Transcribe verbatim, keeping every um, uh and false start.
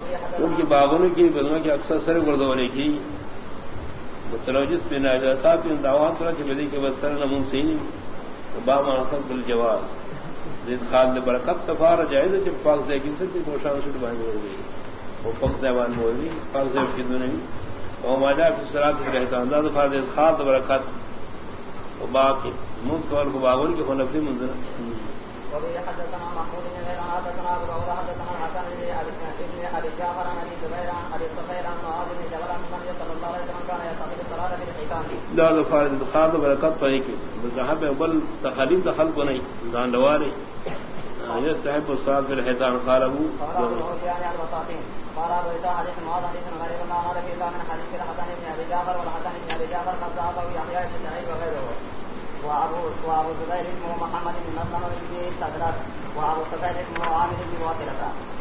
ان کی باغوں کی بدنوں کی اکثر سر گردونے کی متلوجس بن صاحب ان دعوات طرح کی بدی کے بسر نمون سے با مانسب بالجواز زید خالد برکت تفار جائز جب پاک سے کی سکتی پوشان شٹ بانی ہو گئی وہ پاک زبان ہو گئی پاک سے کی دنیا وہ ماجا کی صراط رہتا انداز خالد خالد برکت وہ باقی منت کول کو باغوں کی خنفی منظر وبه حدثنا محمود بن غير حدثنا ابو داود حدثنا الحسن بن ابي جعفر عن ابي زبير عن ابي الصفير عن معاذ بن جبل عن النبي صلى الله عليه وسلم كان يعتقد الصلاه في الحيتان لا الفارد خالد برکت پڑھی کہ ذهب بل تخلیم دخل کو نہیں دان دوارے يستحب الصلاه في الحيتان قال ابو قال ابو اذا حديث معاذ حديث غير ما قال في من حديث الحسن بن ابي جعفر والحسن بن ابي جعفر قد ذهب يحيى بن سعيد وغيره وابو وابو زبير بن محمد بن مسلم بن سدرات وابو سفيان بن عامر بن واقلة